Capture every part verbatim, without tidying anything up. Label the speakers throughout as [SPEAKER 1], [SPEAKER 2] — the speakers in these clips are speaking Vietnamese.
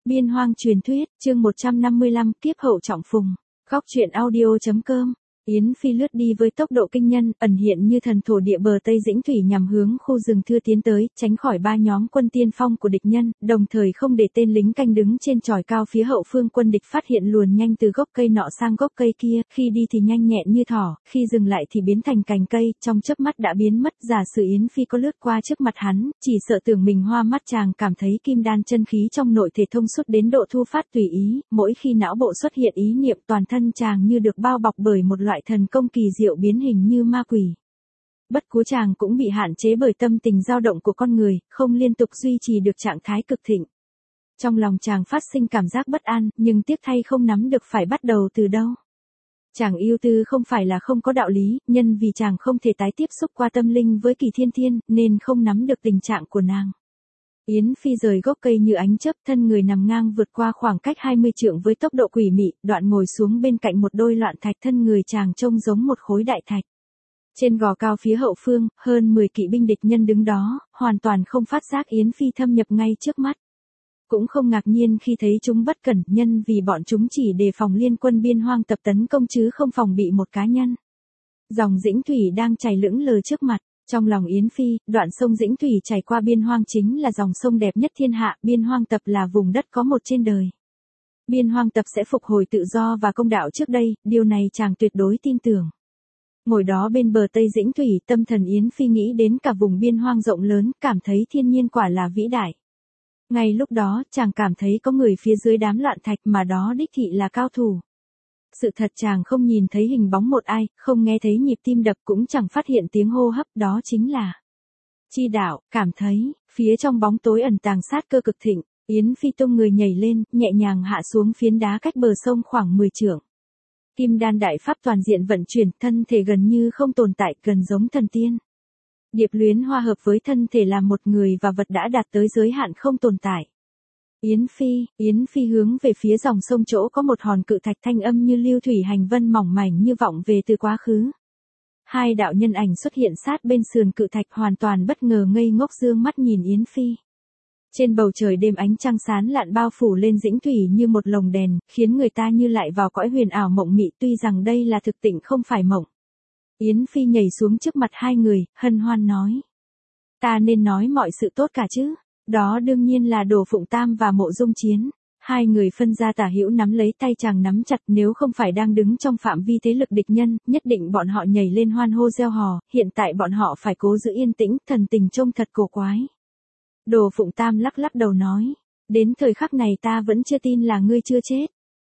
[SPEAKER 1] Biên Hoang truyền thuyết, chương một trăm năm mươi lăm, kiếp hậu trọng phùng. Góc truyện audio chấm com. Yến Phi lướt đi với tốc độ kinh nhân, ẩn hiện như thần thổ địa bờ Tây Dĩnh Thủy nhằm hướng khu rừng thưa tiến tới, tránh khỏi ba nhóm quân tiên phong của địch nhân, đồng thời không để tên lính canh đứng trên chòi cao phía hậu phương quân địch phát hiện luồn nhanh từ gốc cây nọ sang gốc cây kia, khi đi thì nhanh nhẹn như thỏ, khi dừng lại thì biến thành cành cây, trong chớp mắt đã biến mất. Giả sử Yến Phi có lướt qua trước mặt hắn, chỉ sợ tưởng mình hoa mắt. Chàng cảm thấy kim đan chân khí trong nội thể thông suốt đến độ thu phát tùy ý, mỗi khi não bộ xuất hiện ý niệm, toàn thân chàng như được bao bọc bởi một loại thần công kỳ diệu biến hình như ma quỷ. Bất cú chàng cũng bị hạn chế bởi tâm tình dao động của con người, không liên tục duy trì được trạng thái cực thịnh. Trong lòng chàng phát sinh cảm giác bất an, nhưng tiếc thay không nắm được phải bắt đầu từ đâu. Chàng yêu tư không phải là không có đạo lý, nhân vì chàng không thể tái tiếp xúc qua tâm linh với Kỳ Thiên Thiên, nên không nắm được tình trạng của nàng. Yến Phi rời gốc cây như ánh chớp, thân người nằm ngang vượt qua khoảng cách hai mươi trượng với tốc độ quỷ mị, đoạn ngồi xuống bên cạnh một đôi loạn thạch, thân người chàng trông giống một khối đại thạch. Trên gò cao phía hậu phương, hơn mười kỵ binh địch nhân đứng đó, hoàn toàn không phát giác Yến Phi thâm nhập ngay trước mắt. Cũng không ngạc nhiên khi thấy chúng bất cẩn, nhân vì bọn chúng chỉ đề phòng liên quân Biên Hoang tập tấn công chứ không phòng bị một cá nhân. Dòng Dĩnh Thủy đang chảy lững lờ trước mặt. Trong lòng Yến Phi, đoạn sông Dĩnh Thủy chảy qua Biên Hoang chính là dòng sông đẹp nhất thiên hạ, Biên Hoang tập là vùng đất có một trên đời. Biên Hoang tập sẽ phục hồi tự do và công đạo trước đây, điều này chàng tuyệt đối tin tưởng. Ngồi đó bên bờ Tây Dĩnh Thủy, tâm thần Yến Phi nghĩ đến cả vùng Biên Hoang rộng lớn, cảm thấy thiên nhiên quả là vĩ đại. Ngay lúc đó, chàng cảm thấy có người phía dưới đám loạn thạch mà đó đích thị là cao thủ. Sự thật chàng không nhìn thấy hình bóng một ai, không nghe thấy nhịp tim đập, cũng chẳng phát hiện tiếng hô hấp, đó chính là Chi Đạo. Cảm thấy, phía trong bóng tối ẩn tàng sát cơ cực thịnh, Yến Phi tung người nhảy lên, nhẹ nhàng hạ xuống phiến đá cách bờ sông khoảng mười trượng. Kim đan đại pháp toàn diện vận chuyển, thân thể gần như không tồn tại, gần giống thần tiên. Điệp luyến hoa hợp với thân thể là một người và vật đã đạt tới giới hạn không tồn tại. Yến Phi, Yến Phi hướng về phía dòng sông chỗ có một hòn cự thạch, thanh âm như lưu thủy hành vân mỏng mảnh như vọng về từ quá khứ. Hai đạo nhân ảnh xuất hiện sát bên sườn cự thạch, hoàn toàn bất ngờ ngây ngốc dương mắt nhìn Yến Phi. Trên bầu trời đêm ánh trăng sáng lạn bao phủ lên Dĩnh Thủy như một lồng đèn, khiến người ta như lại vào cõi huyền ảo mộng mị, tuy rằng đây là thực tịnh không phải mộng. Yến Phi nhảy xuống trước mặt hai người, hân hoan nói: "Ta nên nói mọi sự tốt cả chứ?" Đó đương nhiên là Đồ Phụng Tam và Mộ Dung Chiến. Hai người phân ra tả hữu nắm lấy tay chàng nắm chặt, nếu không phải đang đứng trong phạm vi thế lực địch nhân, nhất định bọn họ nhảy lên hoan hô reo hò, hiện tại bọn họ phải cố giữ yên tĩnh, thần tình trông thật cổ quái. Đồ Phụng Tam lắc lắc đầu nói: "Đến thời khắc này ta vẫn chưa tin là ngươi chưa chết."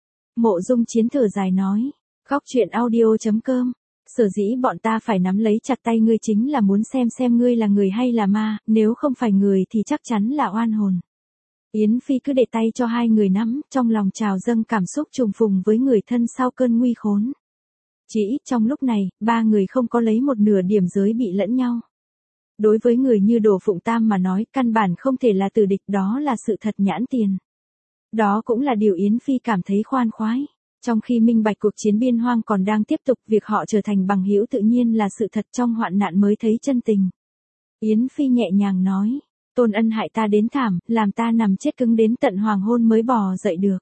[SPEAKER 1] Mộ Dung Chiến thở dài nói: "Góc truyện audio chấm com. Sở dĩ bọn ta phải nắm lấy chặt tay ngươi chính là muốn xem xem ngươi là người hay là ma, nếu không phải người thì chắc chắn là oan hồn." Yến Phi cứ để tay cho hai người nắm, trong lòng trào dâng cảm xúc trùng phùng với người thân sau cơn nguy khốn. Chỉ ít trong lúc này, ba người không có lấy một nửa điểm giới bị lẫn nhau. Đối với người như Đồ Phụng Tam mà nói, căn bản không thể là tử địch, đó là sự thật nhãn tiền. Đó cũng là điều Yến Phi cảm thấy khoan khoái. Trong khi minh bạch cuộc chiến Biên Hoang còn đang tiếp tục, việc họ trở thành bằng hữu tự nhiên là sự thật, trong hoạn nạn mới thấy chân tình. Yến Phi nhẹ nhàng nói: "Tôn Ân hại ta đến thảm, làm ta nằm chết cứng đến tận hoàng hôn mới bò dậy được."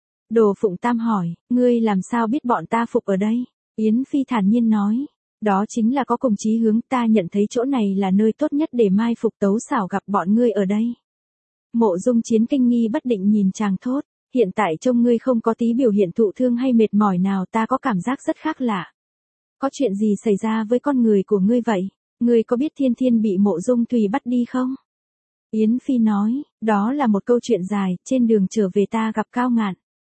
[SPEAKER 1] Đồ Phụng Tam hỏi: "Ngươi làm sao biết bọn ta phục ở đây?" Yến Phi thản nhiên nói: "Đó chính là có cùng chí hướng, ta nhận thấy chỗ này là nơi tốt nhất để mai phục tấu xảo gặp bọn ngươi ở đây." Mộ Dung Chiến kinh nghi bất định nhìn chàng thốt: "Hiện tại trông ngươi không có tí biểu hiện thụ thương hay mệt mỏi nào, ta có cảm giác rất khác lạ. Có chuyện gì xảy ra với con người của ngươi vậy? Ngươi có biết Thiên Thiên bị Mộ Dung Thùy bắt đi không?" Yến Phi nói: "Đó là một câu chuyện dài, trên đường trở về ta gặp Cao Ngạn."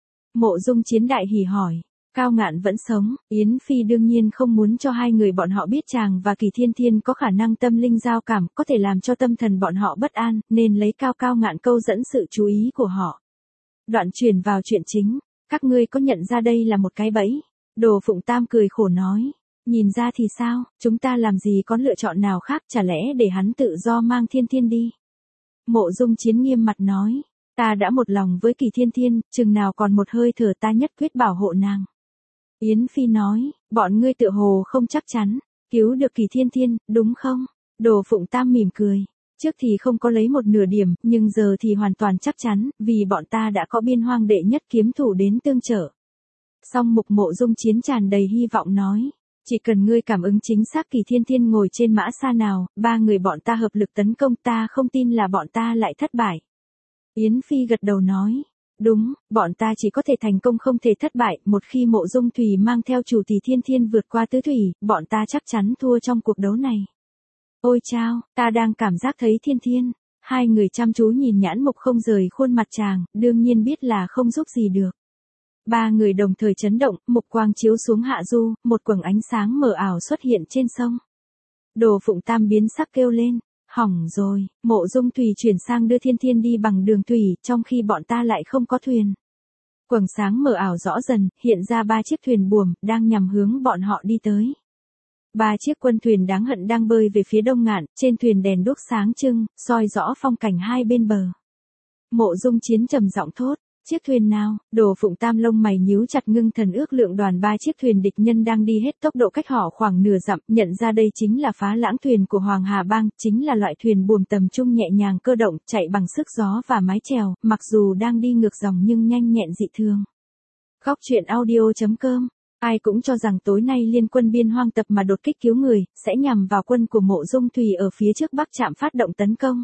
[SPEAKER 1] Mộ Dung Chiến đại hỉ hỏi: "Cao Ngạn vẫn sống?" Yến Phi đương nhiên không muốn cho hai người bọn họ biết chàng và Kỳ Thiên Thiên có khả năng tâm linh giao cảm, có thể làm cho tâm thần bọn họ bất an, nên lấy Cao Cao Ngạn câu dẫn sự chú ý của họ. Đoạn chuyển vào chuyện chính: "Các ngươi có nhận ra đây là một cái bẫy?" Đồ Phụng Tam cười khổ nói: "Nhìn ra thì sao, chúng ta làm gì có lựa chọn nào khác, chả lẽ để hắn tự do mang Thiên Thiên đi?" Mộ Dung Chiến nghiêm mặt nói: "Ta đã một lòng với Kỳ Thiên Thiên, chừng nào còn một hơi thở ta nhất quyết bảo hộ nàng." Yến Phi nói: "Bọn ngươi tựa hồ không chắc chắn cứu được Kỳ Thiên Thiên, đúng không?" Đồ Phụng Tam mỉm cười: Trước thì không có lấy một nửa điểm, nhưng giờ thì hoàn toàn chắc chắn, vì bọn ta đã có biên hoang đệ nhất kiếm thủ đến tương trợ. Song Mục Mộ Dung Chiến tràn đầy hy vọng nói. Chỉ cần ngươi cảm ứng chính xác Kỳ Thiên Thiên ngồi trên mã xa nào, ba người bọn ta hợp lực tấn công, ta không tin là bọn ta lại thất bại. Yến Phi gật đầu nói. Đúng, bọn ta chỉ có thể thành công không thể thất bại, một khi Mộ Dung Thùy mang theo chủ tỷ Thiên Thiên vượt qua tứ thủy, bọn ta chắc chắn thua trong cuộc đấu này. Ôi chao, ta đang cảm giác thấy Thiên Thiên. Hai người chăm chú nhìn Nhãn Mục không rời khuôn mặt chàng, đương nhiên biết là không giúp gì được. Ba người đồng thời chấn động, mục quang chiếu xuống hạ du, một quầng ánh sáng mờ ảo xuất hiện trên sông. Đồ Phụng Tam biến sắc kêu lên, hỏng rồi, Mộ Dung Thùy chuyển sang đưa Thiên Thiên đi bằng đường thủy, trong khi bọn ta lại không có thuyền. Quầng sáng mờ ảo rõ dần, hiện ra ba chiếc thuyền buồm, đang nhằm hướng bọn họ đi tới. Ba chiếc quân thuyền đáng hận đang bơi về phía đông ngạn, trên thuyền đèn đuốc sáng trưng, soi rõ phong cảnh hai bên bờ. Mộ Dung Chiến trầm giọng thốt. Chiếc thuyền nào? Đồ Phụng Tam lông mày nhíu chặt ngưng thần ước lượng đoàn ba chiếc thuyền địch nhân đang đi hết tốc độ cách họ khoảng nửa dặm, nhận ra đây chính là Phá Lãng thuyền của Hoàng Hà Bang, chính là loại thuyền buồm tầm trung nhẹ nhàng cơ động, chạy bằng sức gió và mái chèo, mặc dù đang đi ngược dòng nhưng nhanh nhẹn dị thường. Góc truyện audio chấm com. Ai cũng cho rằng tối nay liên quân biên hoang tập mà đột kích cứu người, sẽ nhằm vào quân của Mộ Dung Thùy ở phía trước Bắc Trạm phát động tấn công.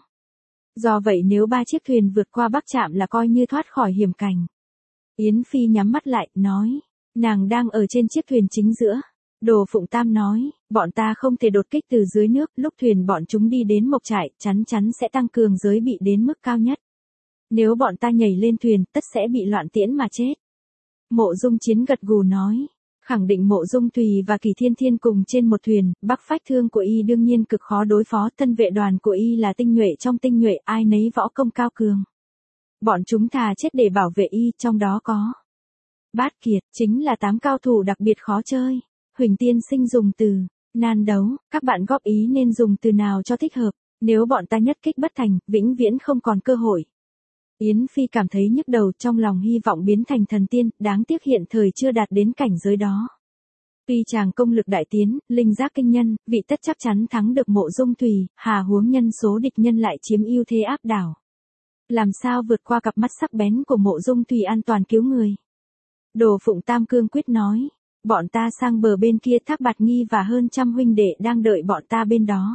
[SPEAKER 1] Do vậy nếu ba chiếc thuyền vượt qua Bắc Trạm là coi như thoát khỏi hiểm cảnh. Yến Phi nhắm mắt lại, nói. Nàng đang ở trên chiếc thuyền chính giữa. Đồ Phụng Tam nói, bọn ta không thể đột kích từ dưới nước, lúc thuyền bọn chúng đi đến mộc trại, chắn chắn sẽ tăng cường giới bị đến mức cao nhất. Nếu bọn ta nhảy lên thuyền, tất sẽ bị loạn tiễn mà chết. Mộ Dung Chiến gật gù nói. Khẳng định Mộ Dung Thùy và Kỳ Thiên Thiên cùng trên một thuyền, Bắc Phách Thương của y đương nhiên cực khó đối phó, thân vệ đoàn của y là tinh nhuệ trong tinh nhuệ, ai nấy võ công cao cường. Bọn chúng thà chết để bảo vệ y, trong đó có Bát Kiệt, chính là tám cao thủ đặc biệt khó chơi. Huỳnh Tiên Sinh dùng từ nan đấu, các bạn góp ý nên dùng từ nào cho thích hợp, nếu bọn ta nhất kích bất thành, vĩnh viễn không còn cơ hội. Yến Phi cảm thấy nhức đầu, trong lòng hy vọng biến thành thần tiên, đáng tiếc hiện thời chưa đạt đến cảnh giới đó. Tuy chàng công lực đại tiến, linh giác kinh nhân, vị tất chắc chắn thắng được Mộ Dung Thùy, hà huống nhân số địch nhân lại chiếm ưu thế áp đảo. Làm sao vượt qua cặp mắt sắc bén của Mộ Dung Thùy an toàn cứu người? Đồ Phụng Tam cương quyết nói, bọn ta sang bờ bên kia Thác Bạt Nghi và hơn trăm huynh đệ đang đợi bọn ta bên đó.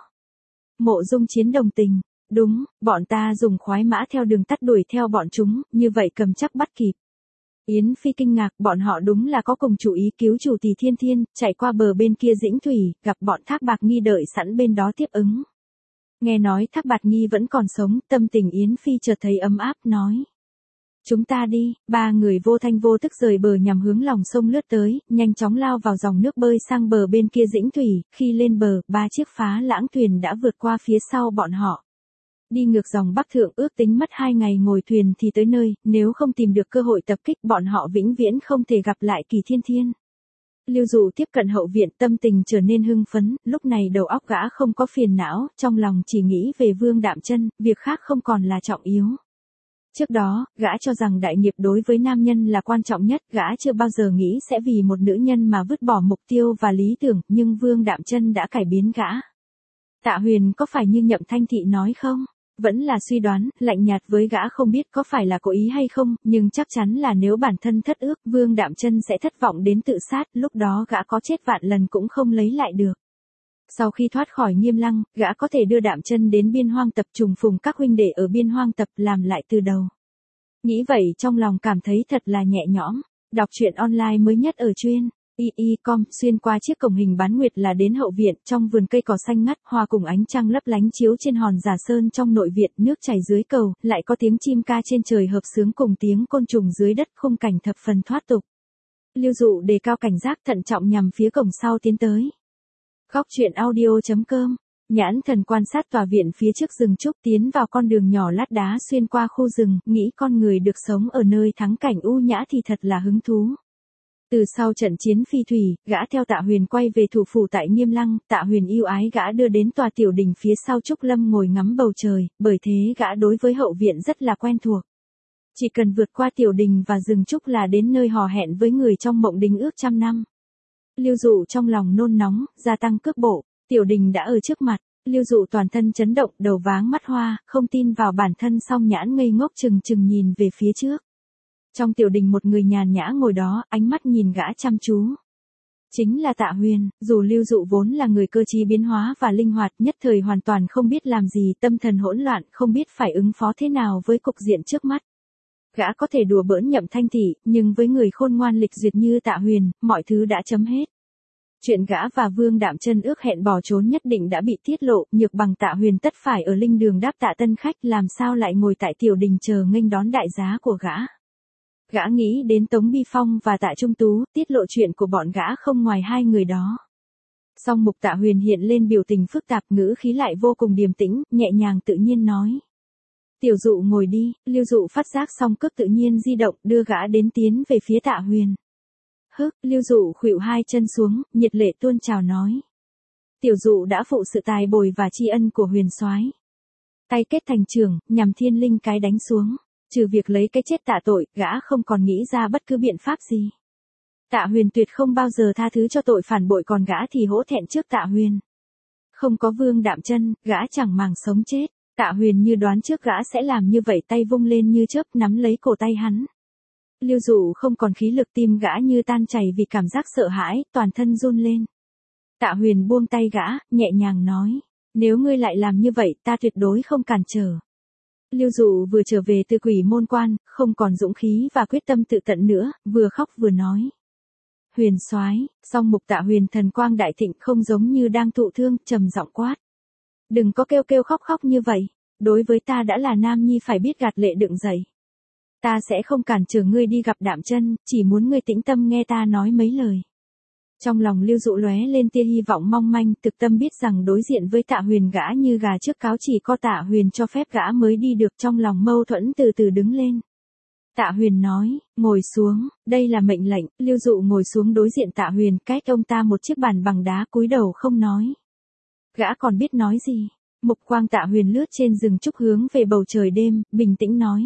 [SPEAKER 1] Mộ Dung Chiến đồng tình. Đúng, bọn ta dùng khoái mã theo đường tắt đuổi theo bọn chúng, như vậy cầm chắc bắt kịp. Yến Phi kinh ngạc, bọn họ đúng là có cùng chủ ý cứu chủ tỷ Thiên Thiên, chạy qua bờ bên kia Dĩnh Thủy, gặp bọn Thác Bạt Nghi đợi sẵn bên đó tiếp ứng. Nghe nói Thác Bạt Nghi vẫn còn sống, tâm tình Yến Phi chợt thấy ấm áp, nói. Chúng ta đi, ba người vô thanh vô tức rời bờ nhằm hướng lòng sông lướt tới, nhanh chóng lao vào dòng nước bơi sang bờ bên kia Dĩnh Thủy, khi lên bờ, ba chiếc Phá Lãng thuyền đã vượt qua phía sau bọn họ. Đi ngược dòng Bắc Thượng ước tính mất hai ngày ngồi thuyền thì tới nơi, nếu không tìm được cơ hội tập kích bọn họ vĩnh viễn không thể gặp lại Kỳ Thiên Thiên. Lưu Dụ tiếp cận hậu viện tâm tình trở nên hưng phấn, lúc này đầu óc gã không có phiền não, trong lòng chỉ nghĩ về Vương Đạm Chân, việc khác không còn là trọng yếu. Trước đó, gã cho rằng đại nghiệp đối với nam nhân là quan trọng nhất, gã chưa bao giờ nghĩ sẽ vì một nữ nhân mà vứt bỏ mục tiêu và lý tưởng, nhưng Vương Đạm Chân đã cải biến gã. Tạ Huyền có phải như Nhậm Thanh Thị nói không? Vẫn là suy đoán, lạnh nhạt với gã không biết có phải là cố ý hay không, nhưng chắc chắn là nếu bản thân thất ước, Vương Đạm Chân sẽ thất vọng đến tự sát, lúc đó gã có chết vạn lần cũng không lấy lại được. Sau khi thoát khỏi Nghiêm Lăng, gã có thể đưa Đạm Chân đến biên hoang tập trùng phùng các huynh đệ ở biên hoang tập làm lại từ đầu. Nghĩ vậy trong lòng cảm thấy thật là nhẹ nhõm. Đọc truyện online mới nhất ở chuyên i i chấm com, xuyên qua chiếc cổng hình bán nguyệt là đến hậu viện, trong vườn cây cỏ xanh ngắt, hoa cùng ánh trăng lấp lánh chiếu trên hòn Giả Sơn trong nội viện, nước chảy dưới cầu, lại có tiếng chim ca trên trời hợp xướng cùng tiếng côn trùng dưới đất, khung cảnh thập phần thoát tục. Lưu Dụ đề cao cảnh giác thận trọng nhằm phía cổng sau tiến tới. Góc truyện audio chấm com. Nhãn Thần quan sát tòa viện phía trước rừng trúc, tiến vào con đường nhỏ lát đá xuyên qua khu rừng, nghĩ con người được sống ở nơi thắng cảnh u nhã thì thật là hứng thú. Từ sau trận chiến phi thủy, gã theo Tạ Huyền quay về thủ phủ tại Nghiêm Lăng, Tạ Huyền yêu ái gã đưa đến tòa tiểu đình phía sau Trúc Lâm ngồi ngắm bầu trời, bởi thế gã đối với hậu viện rất là quen thuộc. Chỉ cần vượt qua tiểu đình và rừng trúc là đến nơi hò hẹn với người trong mộng đình ước trăm năm. Lưu Dụ trong lòng nôn nóng, gia tăng cước bộ, tiểu đình đã ở trước mặt, Lưu Dụ toàn thân chấn động, đầu váng mắt hoa, không tin vào bản thân, song nhãn ngây ngốc chừng chừng nhìn về phía trước. Trong tiểu đình một người nhàn nhã ngồi đó, ánh mắt nhìn gã chăm chú. Chính là Tạ Huyền. Dù Lưu Dụ vốn là người cơ trí biến hóa và linh hoạt, nhất thời hoàn toàn không biết làm gì, tâm thần hỗn loạn, không biết phải ứng phó thế nào với cục diện trước mắt. Gã có thể đùa bỡn Nhậm Thanh Thị, nhưng với người khôn ngoan lịch duyệt như Tạ Huyền, mọi thứ đã chấm hết. Chuyện gã và Vương Đạm Chân ước hẹn bỏ trốn nhất định đã bị tiết lộ, nhược bằng Tạ Huyền tất phải ở linh đường đáp tạ tân khách, làm sao lại ngồi tại tiểu đình chờ nghênh đón đại giá của gã. Gã nghĩ đến Tống Bi Phong và Tạ Trung Tú, tiết lộ chuyện của bọn gã không ngoài hai người đó. Song Mục Tạ Huyền hiện lên biểu tình phức tạp, ngữ khí lại vô cùng điềm tĩnh, nhẹ nhàng tự nhiên nói. Tiểu Dụ ngồi đi. Lưu Dụ phát giác xong cước tự nhiên di động, đưa gã đến tiến về phía Tạ Huyền. Hức, Lưu Dụ khuỵu hai chân xuống, nhiệt lệ tuôn trào nói. Tiểu Dụ đã phụ sự tài bồi và tri ân của Huyền soái. Tay kết thành trưởng, nhằm thiên linh cái đánh xuống. Trừ việc lấy cái chết tạ tội, gã không còn nghĩ ra bất cứ biện pháp gì. Tạ Huyền tuyệt không bao giờ tha thứ cho tội phản bội, còn gã thì hổ thẹn trước Tạ Huyền. Không có Vương Đạm Chân, gã chẳng màng sống chết. Tạ Huyền như đoán trước gã sẽ làm như vậy, tay vung lên như chớp nắm lấy cổ tay hắn. Lưu Dụ không còn khí lực, tim gã như tan chảy vì cảm giác sợ hãi, toàn thân run lên. Tạ Huyền buông tay gã, nhẹ nhàng nói. Nếu ngươi lại làm như vậy, ta tuyệt đối không cản trở. Lưu Dụ vừa trở về từ Quỷ Môn Quan, không còn dũng khí và quyết tâm tự tận nữa, vừa khóc vừa nói. Huyền soái. Song Mục Tạ Huyền thần quang đại thịnh, không giống như đang thụ thương, trầm giọng quát. Đừng có kêu kêu khóc khóc như vậy, đối với ta đã là nam nhi phải biết gạt lệ đựng dậy. Ta sẽ không cản trở ngươi đi gặp Đạm Chân, chỉ muốn ngươi tĩnh tâm nghe ta nói mấy lời. Trong lòng Lưu Dụ lóe lên tia hy vọng mong manh, thực tâm biết rằng đối diện với Tạ Huyền gã như gà trước cáo, chỉ có Tạ Huyền cho phép gã mới đi được, trong lòng mâu thuẫn từ từ đứng lên. Tạ Huyền nói, ngồi xuống, đây là mệnh lệnh. Lưu Dụ ngồi xuống đối diện Tạ Huyền, cách ông ta một chiếc bàn bằng đá, cúi đầu không nói. Gã còn biết nói gì? Mục quang Tạ Huyền lướt trên rừng trúc hướng về bầu trời đêm, bình tĩnh nói.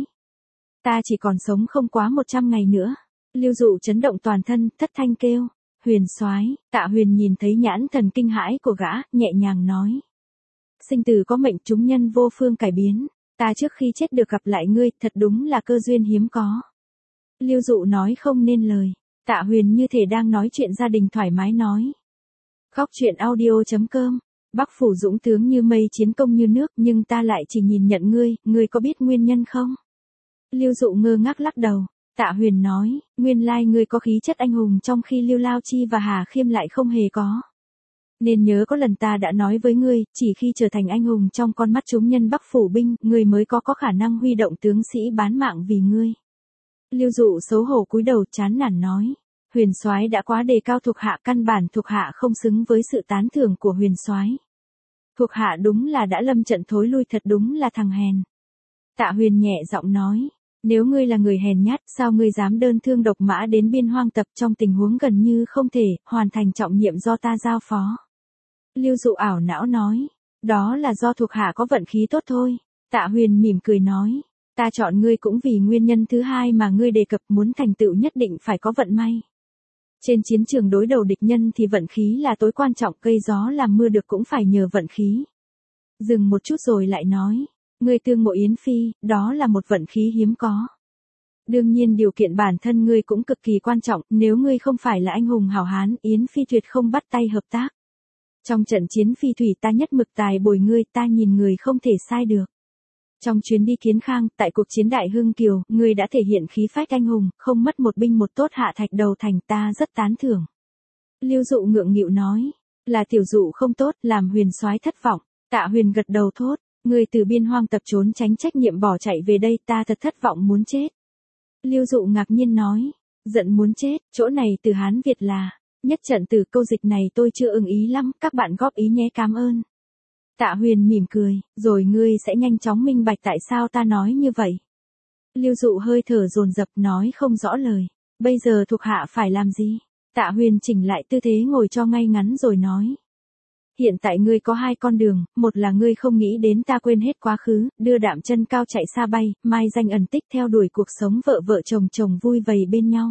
[SPEAKER 1] Ta chỉ còn sống không quá một trăm ngày nữa. Lưu Dụ chấn động toàn thân, thất thanh kêu. Huyền soái. Tạ Huyền nhìn thấy nhãn thần kinh hãi của gã, nhẹ nhàng nói. Sinh tử có mệnh, chúng nhân vô phương cải biến. Ta trước khi chết được gặp lại ngươi, thật đúng là cơ duyên hiếm có. Lưu Dụ nói không nên lời. Tạ Huyền như thể đang nói chuyện gia đình thoải mái nói. Góc truyện audio chấm com. Bắc phủ dũng tướng như mây, chiến công như nước, nhưng ta lại chỉ nhìn nhận ngươi, ngươi có biết nguyên nhân không? Lưu Dụ ngơ ngác lắc đầu. Tạ Huyền nói, nguyên lai ngươi có khí chất anh hùng trong khi Lưu Lao Chi và Hà Khiêm lại không hề có. Nên nhớ có lần ta đã nói với ngươi, chỉ khi trở thành anh hùng trong con mắt chúng nhân Bắc phủ binh, ngươi mới có có khả năng huy động tướng sĩ bán mạng vì ngươi. Lưu Dụ xấu hổ cúi đầu chán nản nói, Huyền soái đã quá đề cao thuộc hạ, căn bản thuộc hạ không xứng với sự tán thưởng của Huyền soái. Thuộc hạ đúng là đã lâm trận thối lui, thật đúng là thằng hèn. Tạ Huyền nhẹ giọng nói. Nếu ngươi là người hèn nhát, sao ngươi dám đơn thương độc mã đến biên hoang tập trong tình huống gần như không thể hoàn thành trọng nhiệm do ta giao phó? Lưu Dụ ảo não nói, đó là do thuộc hạ có vận khí tốt thôi. Tạ Huyền mỉm cười nói, ta chọn ngươi cũng vì nguyên nhân thứ hai mà ngươi đề cập, muốn thành tựu nhất định phải có vận may. Trên chiến trường đối đầu địch nhân thì vận khí là tối quan trọng, cây gió làm mưa được cũng phải nhờ vận khí. Dừng một chút rồi lại nói. Ngươi tương ngộ Yến Phi, đó là một vận khí hiếm có. Đương nhiên điều kiện bản thân ngươi cũng cực kỳ quan trọng, nếu ngươi không phải là anh hùng hảo hán, Yến Phi tuyệt không bắt tay hợp tác. Trong trận chiến phi thủy ta nhất mực tài bồi ngươi, ta nhìn người không thể sai được. Trong chuyến đi Kiến Khang, tại cuộc chiến Đại Hưng Kiều, ngươi đã thể hiện khí phách anh hùng, không mất một binh một tốt hạ thạch đầu thành, ta rất tán thưởng. Lưu Dụ ngượng nghịu nói, là tiểu Dụ không tốt, làm Huyền soái thất vọng. Tạ Huyền gật đầu thốt. Ngươi từ biên hoang tập trốn tránh trách nhiệm bỏ chạy về đây, ta thật thất vọng muốn chết. Lưu Dụ ngạc nhiên nói, giận muốn chết, chỗ này từ Hán Việt là, nhất trận từ câu dịch này tôi chưa ưng ý lắm, các bạn góp ý nhé, cảm ơn. Tạ Huyền mỉm cười, rồi ngươi sẽ nhanh chóng minh bạch tại sao ta nói như vậy. Lưu Dụ hơi thở dồn dập nói không rõ lời, bây giờ thuộc hạ phải làm gì? Tạ Huyền chỉnh lại tư thế ngồi cho ngay ngắn rồi nói. Hiện tại ngươi có hai con đường, một là ngươi không nghĩ đến ta, quên hết quá khứ, đưa Đạm Chân cao chạy xa bay, mai danh ẩn tích theo đuổi cuộc sống vợ vợ chồng chồng vui vầy bên nhau.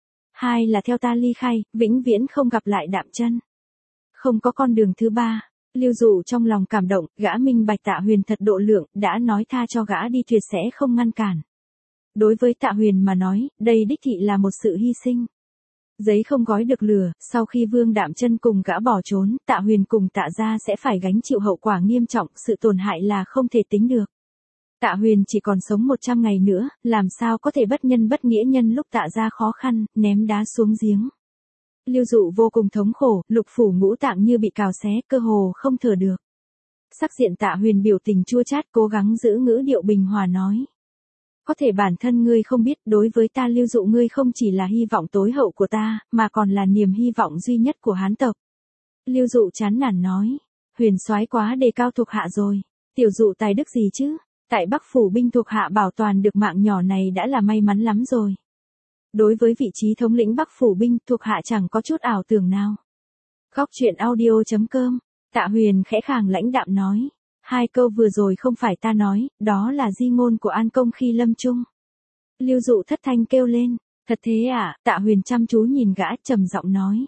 [SPEAKER 1] Hai là theo ta ly khai, vĩnh viễn không gặp lại Đạm Chân. Không có con đường thứ ba. Lưu Dụ trong lòng cảm động, gã minh bạch Tạ Huyền thật độ lượng, đã nói tha cho gã đi tuyệt sẽ không ngăn cản. Đối với Tạ Huyền mà nói, đây đích thị là một sự hy sinh. Giấy không gói được lửa, sau khi Vương Đạm Chân cùng gã bỏ trốn, Tạ Huyền cùng Tạ gia sẽ phải gánh chịu hậu quả nghiêm trọng, sự tổn hại là không thể tính được. Tạ Huyền chỉ còn sống một trăm ngày nữa, làm sao có thể bất nhân bất nghĩa nhân lúc Tạ gia khó khăn, ném đá xuống giếng. Lưu Dụ vô cùng thống khổ, lục phủ ngũ tạng như bị cào xé, cơ hồ không thở được. Sắc diện Tạ Huyền biểu tình chua chát, cố gắng giữ ngữ điệu bình hòa nói. Có thể bản thân ngươi không biết, đối với ta Lưu Dụ ngươi không chỉ là hy vọng tối hậu của ta, mà còn là niềm hy vọng duy nhất của Hán tộc. Lưu Dụ chán nản nói. Huyền soái quá đề cao thuộc hạ rồi. Tiểu Dụ tài đức gì chứ? Tại Bắc phủ binh thuộc hạ bảo toàn được mạng nhỏ này đã là may mắn lắm rồi. Đối với vị trí thống lĩnh Bắc phủ binh, thuộc hạ chẳng có chút ảo tưởng nào. Góc truyện audio chấm com. Tạ Huyền khẽ khàng lãnh đạm nói. Hai câu vừa rồi không phải ta nói, đó là di ngôn của An Công khi lâm chung. Lưu Dụ thất thanh kêu lên. Thật thế à? Tạ Huyền chăm chú nhìn gã, trầm giọng nói.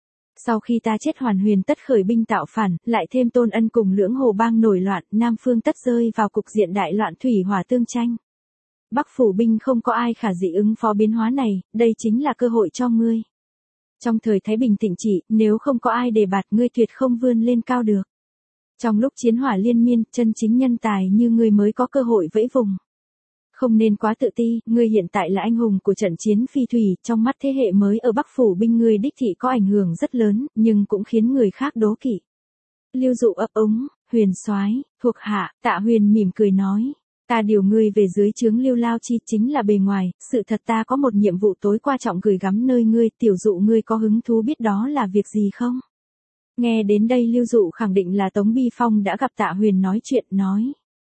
[SPEAKER 1] Sau khi ta chết Hoàn Huyền tất khởi binh tạo phản, lại thêm Tôn Ân cùng Lưỡng Hồ bang nổi loạn, Nam Phương tất rơi vào cục diện đại loạn thủy hỏa tương tranh. Bắc phủ binh không có ai khả dĩ ứng phó biến hóa này, đây chính là cơ hội cho ngươi. Trong thời Thái Bình thịnh trị, nếu không có ai đề bạt ngươi tuyệt không vươn lên cao được. Trong lúc chiến hỏa liên miên, chân chính nhân tài như ngươi mới có cơ hội vẫy vùng. Không nên quá tự ti, ngươi hiện tại là anh hùng của trận chiến phi thủy, trong mắt thế hệ mới ở Bắc phủ binh ngươi đích thị có ảnh hưởng rất lớn, nhưng cũng khiến người khác đố kỵ. Lưu Dụ ấp úng, Huyền soái, thuộc hạ. Tạ Huyền mỉm cười nói, ta điều ngươi về dưới trướng Lưu Lao Chi chính là bề ngoài, sự thật ta có một nhiệm vụ tối quan trọng gửi gắm nơi ngươi, Tiểu Dụ ngươi có hứng thú biết đó là việc gì không? Nghe đến đây Lưu Dụ khẳng định là Tống Bi Phong đã gặp Tạ Huyền nói chuyện, nói.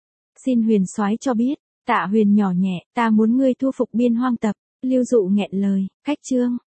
[SPEAKER 1] Xin Huyền soái cho biết. Tạ Huyền nhỏ nhẹ, ta muốn ngươi thu phục Biên Hoang tập. Lưu Dụ nghẹn lời, cách chương.